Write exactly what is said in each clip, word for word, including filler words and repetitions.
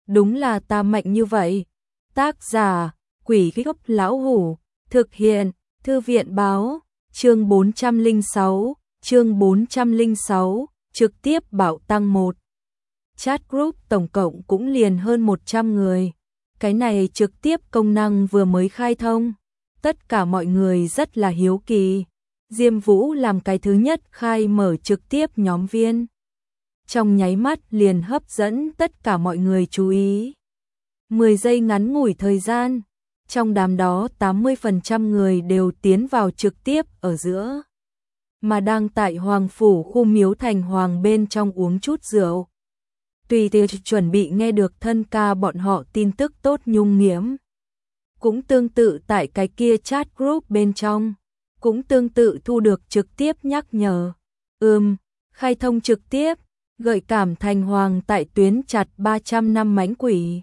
đúng là ta mạnh như vậy. Tác giả, Quỷ Gốc Lão Hủ, thực hiện, Thư viện báo, chương bốn trăm lẻ sáu, chương bốn trăm lẻ sáu, trực tiếp bảo tăng một. Chat group tổng cộng cũng liền hơn một trăm người. Cái này trực tiếp công năng vừa mới khai thông. Tất cả mọi người rất là hiếu kỳ. Diêm Vũ làm cái thứ nhất khai mở trực tiếp nhóm viên. Trong nháy mắt liền hấp dẫn tất cả mọi người chú ý. mười giây ngắn ngủi thời gian, trong đám đó tám mươi phần trăm người đều tiến vào trực tiếp ở giữa. Mà đang tại Hoàng Phủ khu Miếu Thành Hoàng bên trong uống chút rượu. Tùy tiệc chuẩn bị nghe được thân ca bọn họ tin tức tốt nhung nhiễm. Cũng tương tự tại cái kia chat group bên trong. Cũng tương tự thu được trực tiếp nhắc nhở. Ừm, khai thông trực tiếp, gợi cảm Thành Hoàng tại tuyến chặt ba trăm năm mánh quỷ.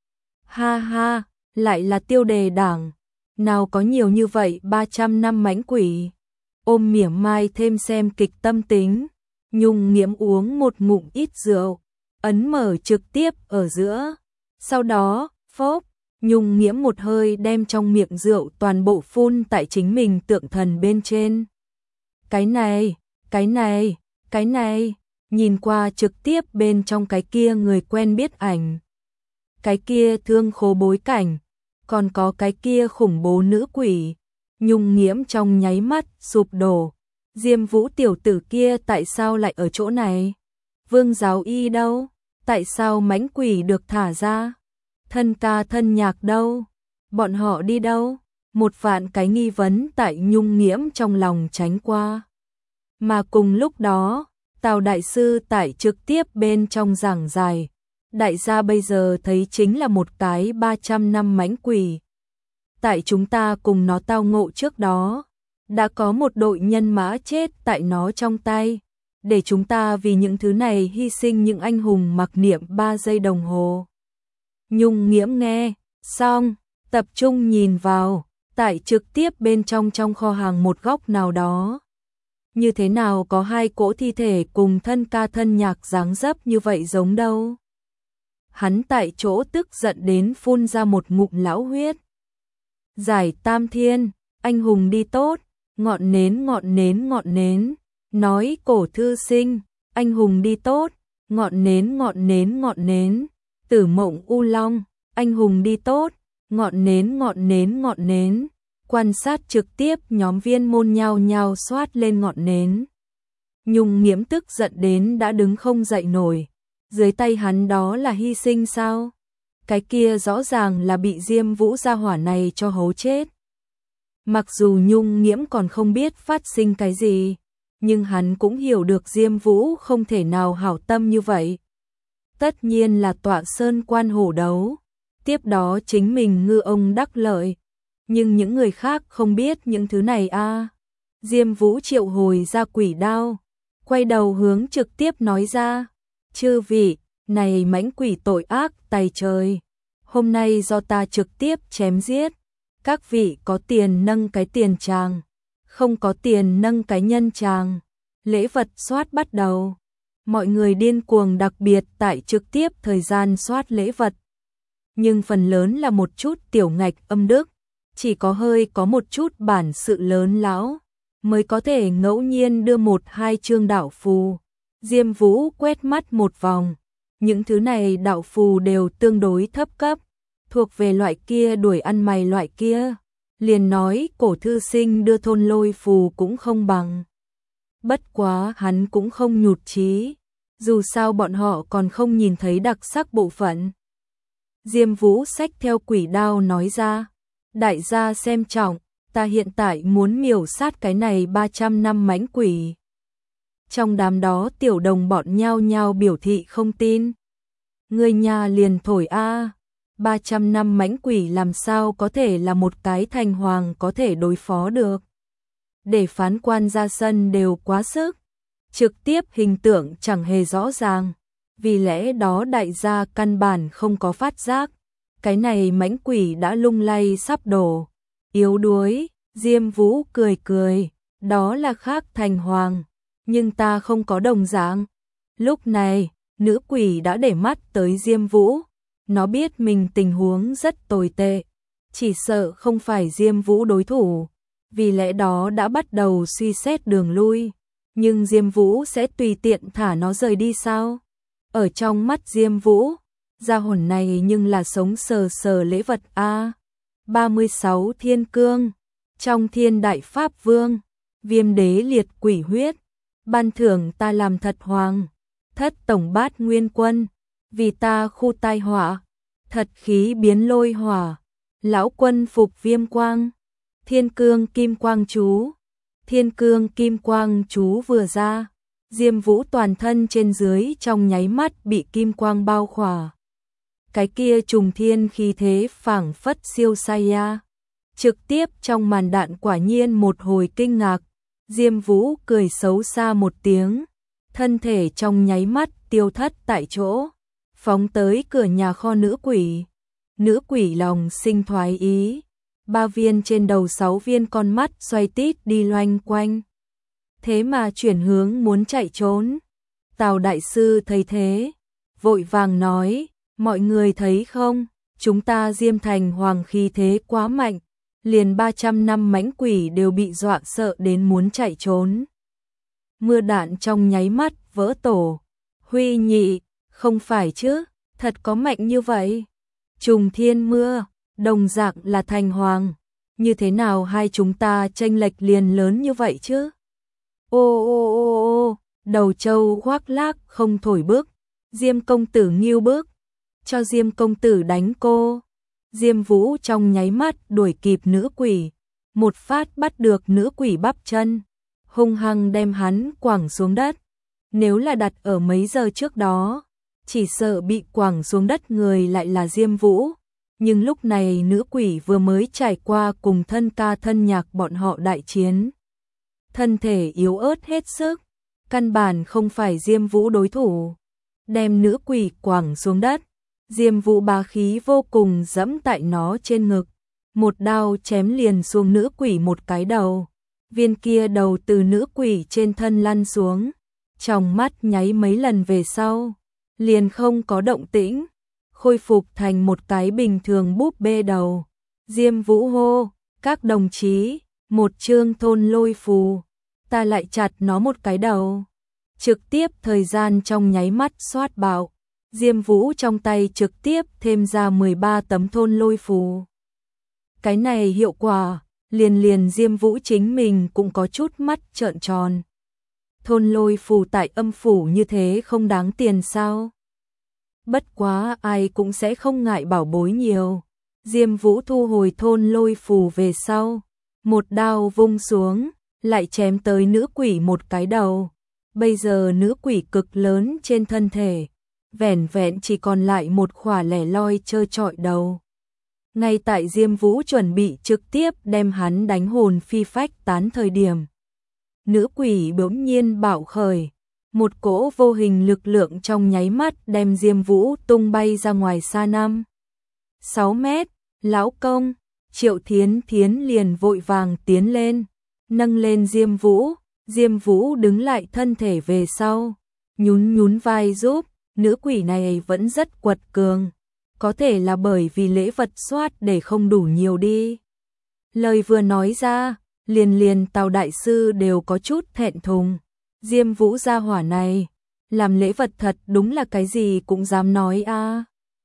Ha ha, lại là tiêu đề đảng. Nào có nhiều như vậy ba trăm năm mánh quỷ. Ôm mỉa mai thêm xem kịch tâm tính. Nhung nhiễm uống một ngụm ít rượu. Ấn mở trực tiếp ở giữa. Sau đó, phốp, Nhung nhiễm một hơi đem trong miệng rượu toàn bộ phun tại chính mình tượng thần bên trên. Cái này, cái này, cái này, nhìn qua trực tiếp bên trong cái kia người quen biết ảnh. Cái kia thương khố bối cảnh, còn có cái kia khủng bố nữ quỷ. Nhung nhiễm trong nháy mắt sụp đổ. Diêm Vũ tiểu tử kia tại sao lại ở chỗ này? Vương Giáo Y đâu? Tại sao mãnh quỷ được thả ra? Thân ca thân nhạc đâu? Bọn họ đi đâu? Một vạn cái nghi vấn tại Nhung nhiễm trong lòng tránh qua. Mà cùng lúc đó, Tào Đại Sư tại trực tiếp bên trong giảng giải. Đại gia bây giờ thấy chính là một cái ba trăm năm mãnh quỷ. Tại chúng ta cùng nó tao ngộ trước đó, đã có một đội nhân mã chết tại nó trong tay. Để chúng ta vì những thứ này hy sinh những anh hùng mặc niệm ba giây đồng hồ. Nhung nhiễm nghe, xong, tập trung nhìn vào, tại trực tiếp bên trong trong kho hàng một góc nào đó. Như thế nào có hai cỗ thi thể cùng thân ca thân nhạc dáng dấp như vậy giống đâu. Hắn tại chỗ tức giận đến phun ra một ngụm lão huyết. Giải tam thiên, anh hùng đi tốt, ngọn nến ngọn nến ngọn nến. Nói cổ thư sinh, anh hùng đi tốt, ngọn nến ngọn nến ngọn nến. Tử Mộng U Long, anh hùng đi tốt, ngọn nến ngọn nến ngọn nến. Quan sát trực tiếp nhóm viên môn nhao nhao xoát lên ngọn nến. Nhung nhiễm tức giận đến đã đứng không dậy nổi. Dưới tay hắn đó là hy sinh sao? Cái kia rõ ràng là bị Diêm Vũ gia hỏa này cho hố chết. Mặc dù Nhung nhiễm còn không biết phát sinh cái gì, nhưng hắn cũng hiểu được Diêm Vũ không thể nào hảo tâm như vậy. Tất nhiên là tọa sơn quan hổ đấu, tiếp đó chính mình ngư ông đắc lợi. Nhưng những người khác không biết những thứ này a. À. Diêm Vũ triệu hồi ra quỷ đao, quay đầu hướng trực tiếp nói ra. Chư vị, này mãnh quỷ tội ác tày trời. Hôm nay do ta trực tiếp chém giết. Các vị có tiền nâng cái tiền tràng, không có tiền nâng cái nhân tràng. Lễ vật soát bắt đầu. Mọi người điên cuồng đặc biệt tại trực tiếp thời gian soát lễ vật. Nhưng phần lớn là một chút tiểu ngạch âm đức. Chỉ có hơi có một chút bản sự lớn lão mới có thể ngẫu nhiên đưa một hai chương đạo phù. Diêm Vũ quét mắt một vòng. Những thứ này đạo phù đều tương đối thấp cấp. Thuộc về loại kia đuổi ăn mày loại kia. Liền nói cổ thư sinh đưa thôn lôi phù cũng không bằng. Bất quá hắn cũng không nhụt chí. Dù sao bọn họ còn không nhìn thấy đặc sắc bộ phận. Diêm Vũ xách theo quỷ đao nói ra. Đại gia xem trọng, ta hiện tại muốn miểu sát cái này ba trăm năm mãnh quỷ. Trong đám đó tiểu đồng bọn nhao nhao biểu thị không tin. Người nhà liền thổi a, ba trăm năm mãnh quỷ làm sao có thể là một cái thành hoàng có thể đối phó được. Để phán quan ra sân đều quá sức. Trực tiếp hình tượng chẳng hề rõ ràng. Vì lẽ đó đại gia căn bản không có phát giác. Cái này mãnh quỷ đã lung lay sắp đổ. Yếu đuối, Diêm Vũ cười cười. Đó là khác thành hoàng. Nhưng ta không có đồng dạng. Lúc này, nữ quỷ đã để mắt tới Diêm Vũ. Nó biết mình tình huống rất tồi tệ, chỉ sợ không phải Diêm Vũ đối thủ, vì lẽ đó đã bắt đầu suy xét đường lui. Nhưng Diêm Vũ sẽ tùy tiện thả nó rời đi sao? Ở trong mắt Diêm Vũ, gia hồn này nhưng là sống sờ sờ lễ vật a. ba mươi sáu Thiên Cương, trong Thiên Đại Pháp Vương, Viêm Đế liệt quỷ huyết, ban thưởng ta làm thật hoàng, thất tổng bát nguyên quân, vì ta khu tai họa, thật khí biến lôi hỏa, lão quân phục viêm quang, Thiên Cương Kim Quang chú. Thiên Cương Kim Quang chú vừa ra, Diêm Vũ toàn thân trên dưới trong nháy mắt bị kim quang bao khỏa. Cái kia trùng thiên khí thế phảng phất siêu Saiya. Trực tiếp trong màn đạn quả nhiên một hồi kinh ngạc, Diêm Vũ cười xấu xa một tiếng, thân thể trong nháy mắt tiêu thất tại chỗ, phóng tới cửa nhà kho nữ quỷ. Nữ quỷ lòng sinh thoái ý, ba viên trên đầu sáu viên con mắt xoay tít đi loanh quanh. Thế mà chuyển hướng muốn chạy trốn. Tào đại sư thấy thế, vội vàng nói, mọi người thấy không, chúng ta Diêm Thành hoàng khí thế quá mạnh, liền ba trăm năm mãnh quỷ đều bị dọa sợ đến muốn chạy trốn. Mưa đạn trong nháy mắt vỡ tổ. Huy nhị, không phải chứ, thật có mạnh như vậy. Trùng thiên mưa, đồng dạng là thành hoàng, như thế nào hai chúng ta chênh lệch liền lớn như vậy chứ? Ô ô ô ô, đầu trâu khoác lác không thổi bước, Diêm công tử nghiêu bước, cho Diêm công tử đánh cô. Diêm Vũ trong nháy mắt đuổi kịp nữ quỷ, một phát bắt được nữ quỷ bắp chân, hung hăng đem hắn quẳng xuống đất. Nếu là đặt ở mấy giờ trước đó, chỉ sợ bị quẳng xuống đất người lại là Diêm Vũ. Nhưng lúc này nữ quỷ vừa mới trải qua cùng thân ca thân nhạc bọn họ đại chiến. Thân thể yếu ớt hết sức, căn bản không phải Diêm Vũ đối thủ. Đem nữ quỷ quẳng xuống đất, Diêm Vũ bá khí vô cùng dẫm tại nó trên ngực, một đao chém liền xuống nữ quỷ một cái đầu. Viên kia đầu từ nữ quỷ trên thân lăn xuống, trong mắt nháy mấy lần về sau, liền không có động tĩnh, khôi phục thành một cái bình thường búp bê đầu. Diêm Vũ hô, các đồng chí, một chương thôn lôi phù, ta lại chặt nó một cái đầu. Trực tiếp thời gian trong nháy mắt xoát bạo, Diêm Vũ trong tay trực tiếp thêm ra mười ba tấm thôn lôi phù. Cái này hiệu quả, liền liền Diêm Vũ chính mình cũng có chút mắt trợn tròn. Thôn lôi phù tại âm phủ như thế không đáng tiền sao? Bất quá ai cũng sẽ không ngại bảo bối nhiều. Diêm Vũ thu hồi thôn lôi phù về sau, một đao vung xuống, lại chém tới nữ quỷ một cái đầu. Bây giờ nữ quỷ cực lớn trên thân thể, vẻn vẹn chỉ còn lại một khỏa lẻ loi trơ trọi đầu. Ngay tại Diêm Vũ chuẩn bị trực tiếp đem hắn đánh hồn phi phách tán thời điểm, nữ quỷ bỗng nhiên bạo khởi, một cỗ vô hình lực lượng trong nháy mắt đem Diêm Vũ tung bay ra ngoài xa năm sáu mét. Lão công, Triệu Thiến Thiến liền vội vàng tiến lên, nâng lên Diêm Vũ. Diêm Vũ đứng lại thân thể về sau, nhún nhún vai giúp. Nữ quỷ này vẫn rất quật cường, có thể là bởi vì lễ vật soát để không đủ nhiều đi. Lời vừa nói ra, liền liền Tào đại sư đều có chút thẹn thùng. Diêm Vũ gia hỏa này, làm lễ vật thật đúng là cái gì cũng dám nói a. À.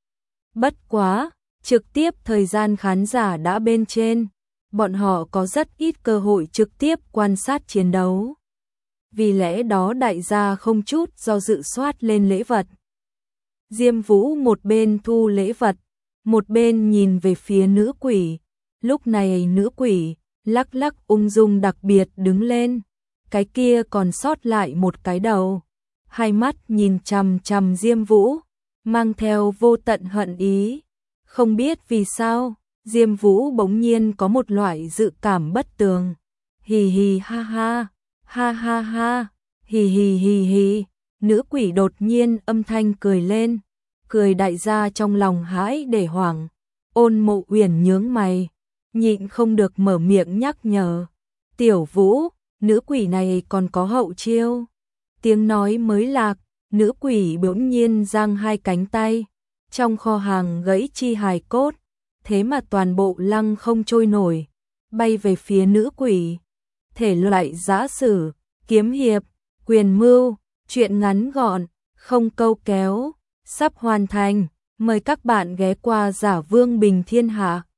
Bất quá, trực tiếp thời gian khán giả đã bên trên, bọn họ có rất ít cơ hội trực tiếp quan sát chiến đấu. Vì lẽ đó đại gia không chút do dự soát lên lễ vật. Diêm Vũ một bên thu lễ vật, một bên nhìn về phía nữ quỷ. Lúc này nữ quỷ lắc lắc ung dung đặc biệt đứng lên, cái kia còn sót lại một cái đầu, hai mắt nhìn chằm chằm Diêm Vũ, mang theo vô tận hận ý. Không biết vì sao, Diêm Vũ bỗng nhiên có một loại dự cảm bất tường. Hì hì ha ha, ha ha ha, hì hì hì hì. Nữ quỷ đột nhiên âm thanh cười lên, cười đại gia trong lòng hãi để hoảng. Ôn Mộ Uyển nhướng mày, nhịn không được mở miệng nhắc nhở. Tiểu Vũ, nữ quỷ này còn có hậu chiêu. Tiếng nói mới lạc, nữ quỷ bỗng nhiên giang hai cánh tay, trong kho hàng gãy chi hài cốt, thế mà toàn bộ lăng không trôi nổi, bay về phía nữ quỷ. Thể loại giã sử, kiếm hiệp, quyền mưu, truyện ngắn gọn, không câu kéo, sắp hoàn thành. Mời các bạn ghé qua Giả Vương Bình Thiên Hạ.